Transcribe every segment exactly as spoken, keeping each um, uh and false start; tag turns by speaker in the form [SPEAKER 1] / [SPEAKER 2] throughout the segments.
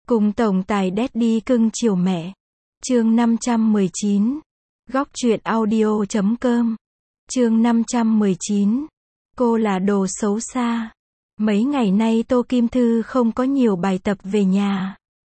[SPEAKER 1] Cùng tổng tài Daddy cưng chiều mẹ. Chương năm trăm mười chín. Góc truyện audio chấm com. Chương năm trăm mười chín. Cô là đồ xấu xa. Mấy ngày nay Tô Kim Thư không có nhiều bài tập về nhà,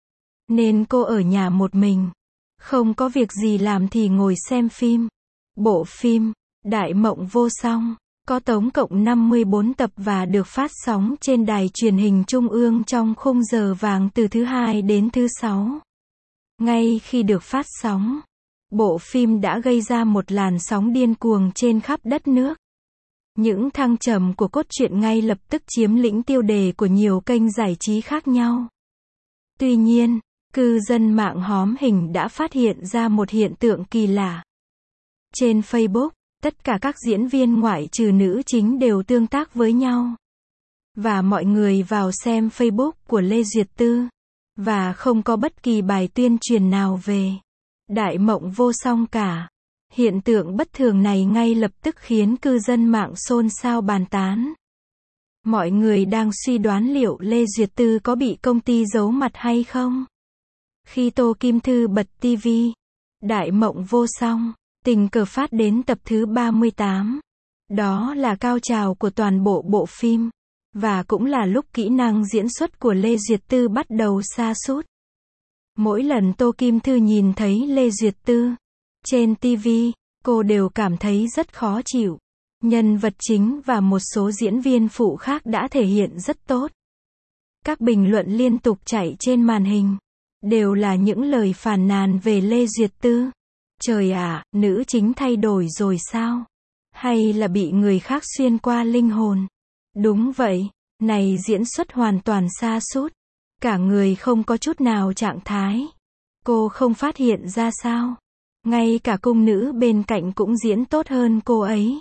[SPEAKER 1] nên cô ở nhà một mình. Không có việc gì làm thì ngồi xem phim. Bộ phim Đại Mộng Vô Song có tổng cộng năm mươi bốn tập và được phát sóng trên đài truyền hình trung ương trong khung giờ vàng từ thứ hai đến thứ sáu. Ngay khi được phát sóng, bộ phim đã gây ra một làn sóng điên cuồng trên khắp đất nước. Những thăng trầm của cốt truyện ngay lập tức chiếm lĩnh tiêu đề của nhiều kênh giải trí khác nhau. Tuy nhiên, cư dân mạng hóm hình đã phát hiện ra một hiện tượng kỳ lạ. Trên Facebook, tất cả các diễn viên ngoại trừ nữ chính đều tương tác với nhau. Và mọi người vào xem Facebook của Lê Duyệt Tư, và không có bất kỳ bài tuyên truyền nào về Đại Mộng Vô Song cả. Hiện tượng bất thường này ngay lập tức khiến cư dân mạng xôn xao bàn tán. Mọi người đang suy đoán liệu Lê Duyệt Tư có bị công ty giấu mặt hay không. Khi Tô Kim Thư bật ti vi, Đại Mộng Vô Song tình cờ phát đến tập thứ ba mươi tám. Đó là cao trào của toàn bộ bộ phim, và cũng là lúc kỹ năng diễn xuất của Lê Duyệt Tư bắt đầu sa sút. Mỗi lần Tô Kim Thư nhìn thấy Lê Duyệt Tư trên ti vi, cô đều cảm thấy rất khó chịu. Nhân vật chính và một số diễn viên phụ khác đã thể hiện rất tốt. Các bình luận liên tục chạy trên màn hình đều là những lời phàn nàn về Lê Duyệt Tư. Trời ạ, nữ chính thay đổi rồi sao? Hay là bị người khác xuyên qua linh hồn? Đúng vậy, này diễn xuất hoàn toàn sa sút. Cả người không có chút nào trạng thái. Cô không phát hiện ra sao? Ngay cả cung nữ bên cạnh cũng diễn tốt hơn cô ấy.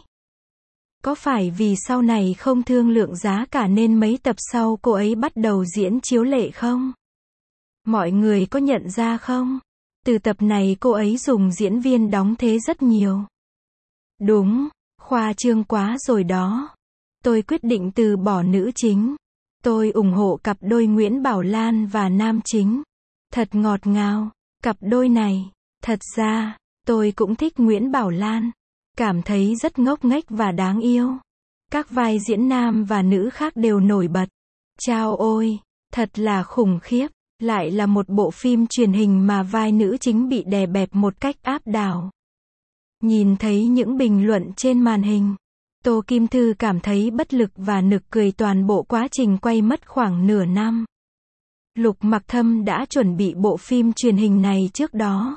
[SPEAKER 1] Có phải vì sau này không thương lượng giá cả nên mấy tập sau cô ấy bắt đầu diễn chiếu lệ không? Mọi người có nhận ra không? Từ tập này cô ấy dùng diễn viên đóng thế rất nhiều. Đúng, khoa trương quá rồi đó. Tôi quyết định từ bỏ nữ chính. Tôi ủng hộ cặp đôi Nguyễn Bảo Lan và nam chính. Thật ngọt ngào, cặp đôi này. Thật ra, tôi cũng thích Nguyễn Bảo Lan. Cảm thấy rất ngốc nghếch và đáng yêu. Các vai diễn nam và nữ khác đều nổi bật. Chao ôi, thật là khủng khiếp. Lại là một bộ phim truyền hình mà vai nữ chính bị đè bẹp một cách áp đảo. Nhìn thấy những bình luận trên màn hình, Tô Kim Thư cảm thấy bất lực và nực cười. Toàn bộ quá trình quay mất khoảng nửa năm. Lục Mặc Thâm đã chuẩn bị bộ phim truyền hình này trước đó,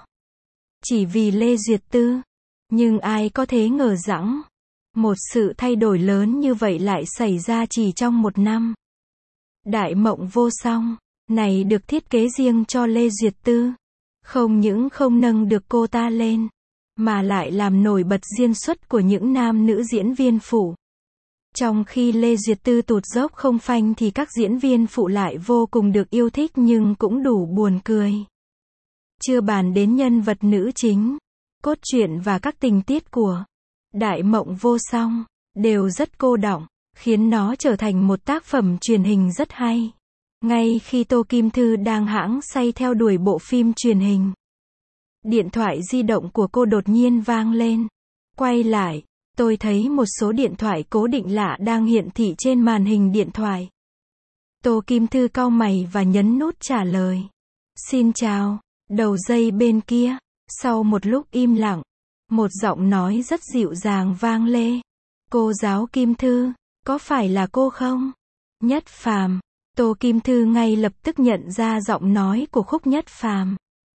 [SPEAKER 1] chỉ vì Lê Duyệt Tư. Nhưng ai có thể ngờ rằng một sự thay đổi lớn như vậy lại xảy ra chỉ trong một năm. Đại Mộng Vô Song này được thiết kế riêng cho Lê Duyệt Tư. Không những không nâng được cô ta lên, mà lại làm nổi bật diễn xuất của những nam nữ diễn viên phụ. Trong khi Lê Duyệt Tư tụt dốc không phanh thì các diễn viên phụ lại vô cùng được yêu thích nhưng cũng đủ buồn cười. Chưa bàn đến nhân vật nữ chính, cốt truyện và các tình tiết của Đại Mộng Vô Song đều rất cô đọng, khiến nó trở thành một tác phẩm truyền hình rất hay. Ngay khi Tô Kim Thư đang hãng say theo đuổi bộ phim truyền hình, điện thoại di động của cô đột nhiên vang lên. Quay lại, tôi thấy một số điện thoại cố định lạ đang hiển thị trên màn hình điện thoại. Tô Kim Thư cau mày và nhấn nút trả lời. Xin chào, đầu dây bên kia. Sau một lúc im lặng, một giọng nói rất dịu dàng vang lên. Cô giáo Kim Thư, có phải là cô không? Nhất Phàm. Tô Kim Thư ngay lập tức nhận ra giọng nói của Khúc Nhất Phàm.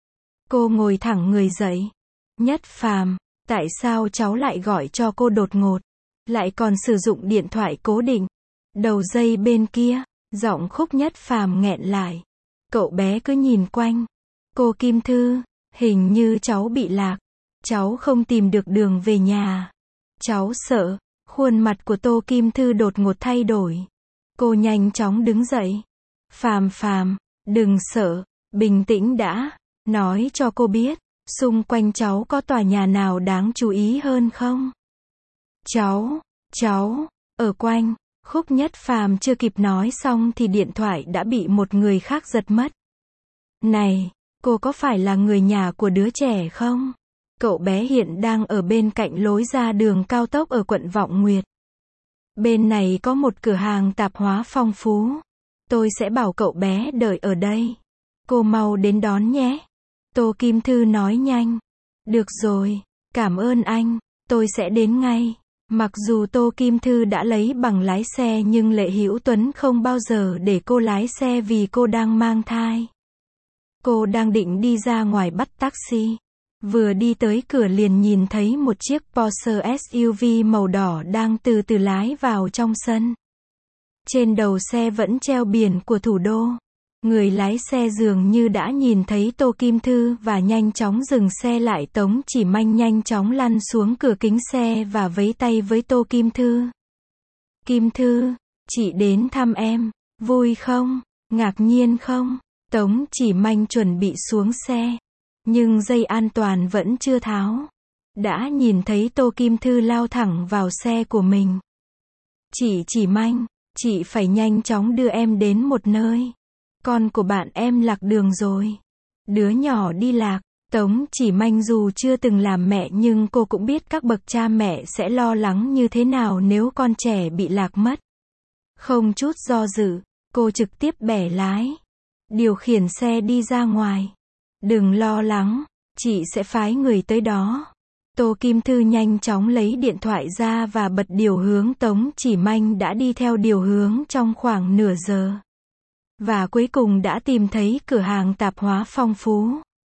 [SPEAKER 1] Cô ngồi thẳng người dậy. Nhất Phàm, tại sao cháu lại gọi cho cô đột ngột? Lại còn sử dụng điện thoại cố định? Đầu dây bên kia, giọng Khúc Nhất Phàm nghẹn lại. Cậu bé cứ nhìn quanh. Cô Kim Thư, hình như cháu bị lạc. Cháu không tìm được đường về nhà. Cháu sợ. Khuôn mặt của Tô Kim Thư đột ngột thay đổi. Cô nhanh chóng đứng dậy. Phàm Phàm, đừng sợ, bình tĩnh đã. Nói cho cô biết, xung quanh cháu có tòa nhà nào đáng chú ý hơn không? Cháu, cháu, ở quanh. Khúc Nhất Phàm chưa kịp nói xong thì điện thoại đã bị một người khác giật mất. Này, cô có phải là người nhà của đứa trẻ không? Cậu bé hiện đang ở bên cạnh lối ra đường cao tốc ở quận Vọng Nguyệt. Bên này có một cửa hàng tạp hóa phong phú. Tôi sẽ bảo cậu bé đợi ở đây. Cô mau đến đón nhé. Tô Kim Thư nói nhanh. Được rồi, cảm ơn anh, tôi sẽ đến ngay. Mặc dù Tô Kim Thư đã lấy bằng lái xe nhưng Lệ Hữu Tuấn không bao giờ để cô lái xe vì cô đang mang thai. Cô đang định đi ra ngoài bắt taxi. Vừa đi tới cửa liền nhìn thấy một chiếc Porsche ét u vê màu đỏ đang từ từ lái vào trong sân. Trên đầu xe vẫn treo biển của thủ đô. Người lái xe dường như đã nhìn thấy Tô Kim Thư và nhanh chóng dừng xe lại. Tống Chỉ Manh nhanh chóng lăn xuống cửa kính xe và vẫy tay với Tô Kim Thư. Kim Thư, chị đến thăm em, vui không? Ngạc nhiên không? Tống Chỉ Manh chuẩn bị xuống xe. Nhưng dây an toàn vẫn chưa tháo. Đã nhìn thấy Tô Kim Thư lao thẳng vào xe của mình. Chị Chỉ Manh, chị phải nhanh chóng đưa em đến một nơi. Con của bạn em lạc đường rồi. Đứa nhỏ đi lạc. Tống Chỉ Manh dù chưa từng làm mẹ nhưng cô cũng biết các bậc cha mẹ sẽ lo lắng như thế nào nếu con trẻ bị lạc mất. Không chút do dự, cô trực tiếp bẻ lái. Điều khiển xe đi ra ngoài. Đừng lo lắng, chị sẽ phái người tới đó. Tô Kim Thư nhanh chóng lấy điện thoại ra và bật điều hướng. Tống Chỉ Manh đã đi theo điều hướng trong khoảng nửa giờ. Và cuối cùng đã tìm thấy cửa hàng tạp hóa phong phú.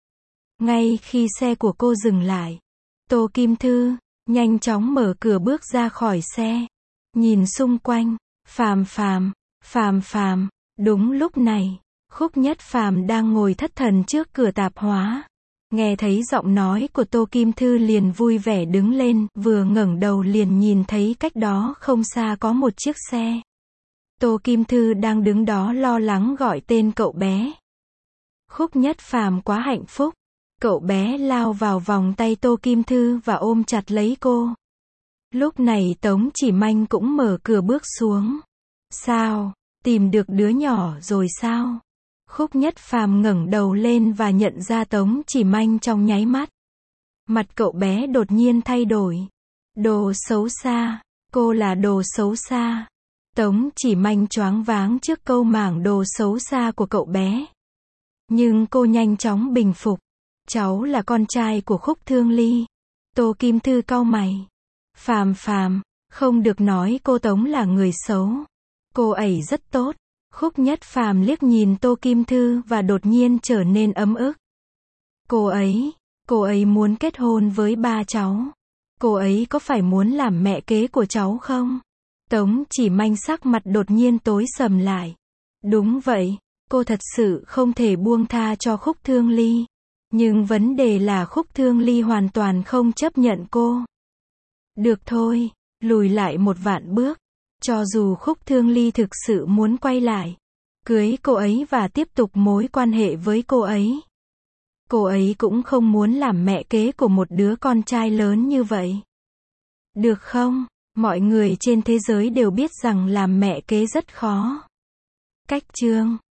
[SPEAKER 1] Ngay khi xe của cô dừng lại, Tô Kim Thư nhanh chóng mở cửa bước ra khỏi xe. Nhìn xung quanh, Phàm Phàm, Phàm Phàm, đúng lúc này, Khúc Nhất Phàm đang ngồi thất thần trước cửa tạp hóa. Nghe thấy giọng nói của Tô Kim Thư liền vui vẻ đứng lên, vừa ngẩng đầu liền nhìn thấy cách đó không xa có một chiếc xe. Tô Kim Thư đang đứng đó lo lắng gọi tên cậu bé. Khúc Nhất Phàm quá hạnh phúc. Cậu bé lao vào vòng tay Tô Kim Thư và ôm chặt lấy cô. Lúc này Tống Chỉ Manh cũng mở cửa bước xuống. Sao? Tìm được đứa nhỏ rồi sao? Khúc Nhất Phàm ngẩng đầu lên và nhận ra Tống Chỉ Manh trong nháy mắt. Mặt cậu bé đột nhiên thay đổi. Đồ xấu xa. Cô là đồ xấu xa. Tống Chỉ Manh choáng váng trước câu mảng đồ xấu xa của cậu bé. Nhưng cô nhanh chóng bình phục. Cháu là con trai của Khúc Thương Ly. Tô Kim Thư cau mày. Phàm Phàm, không được nói cô Tống là người xấu. Cô ấy rất tốt. Khúc Nhất Phàm liếc nhìn Tô Kim Thư và đột nhiên trở nên ấm ức. Cô ấy, cô ấy muốn kết hôn với ba cháu. Cô ấy có phải muốn làm mẹ kế của cháu không? Tống Chỉ Manh sắc mặt đột nhiên tối sầm lại. Đúng vậy, cô thật sự không thể buông tha cho Khúc Thương Ly. Nhưng vấn đề là Khúc Thương Ly hoàn toàn không chấp nhận cô. Được thôi, lùi lại một vạn bước. Cho dù Khúc Thương Ly thực sự muốn quay lại, cưới cô ấy và tiếp tục mối quan hệ với cô ấy, cô ấy cũng không muốn làm mẹ kế của một đứa con trai lớn như vậy. Được không? Mọi người trên thế giới đều biết rằng làm mẹ kế rất khó. Cách chương